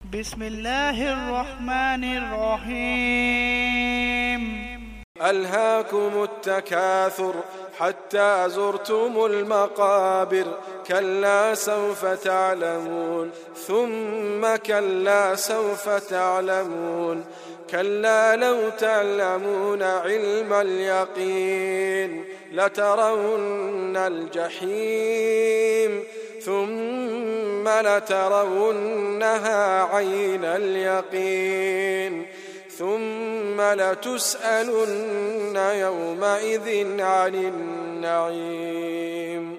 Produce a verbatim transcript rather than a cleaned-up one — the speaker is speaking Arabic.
بسم الله الرحمن الرحيم. ألهاكم التكاثر حتى زرتم المقابر كلا سوف تعلمون ثم كلا سوف تعلمون كلا لو تعلمون علم اليقين لترون الجحيم ثم لترونها عين اليقين ثم لتسألن يومئذ عن النعيم.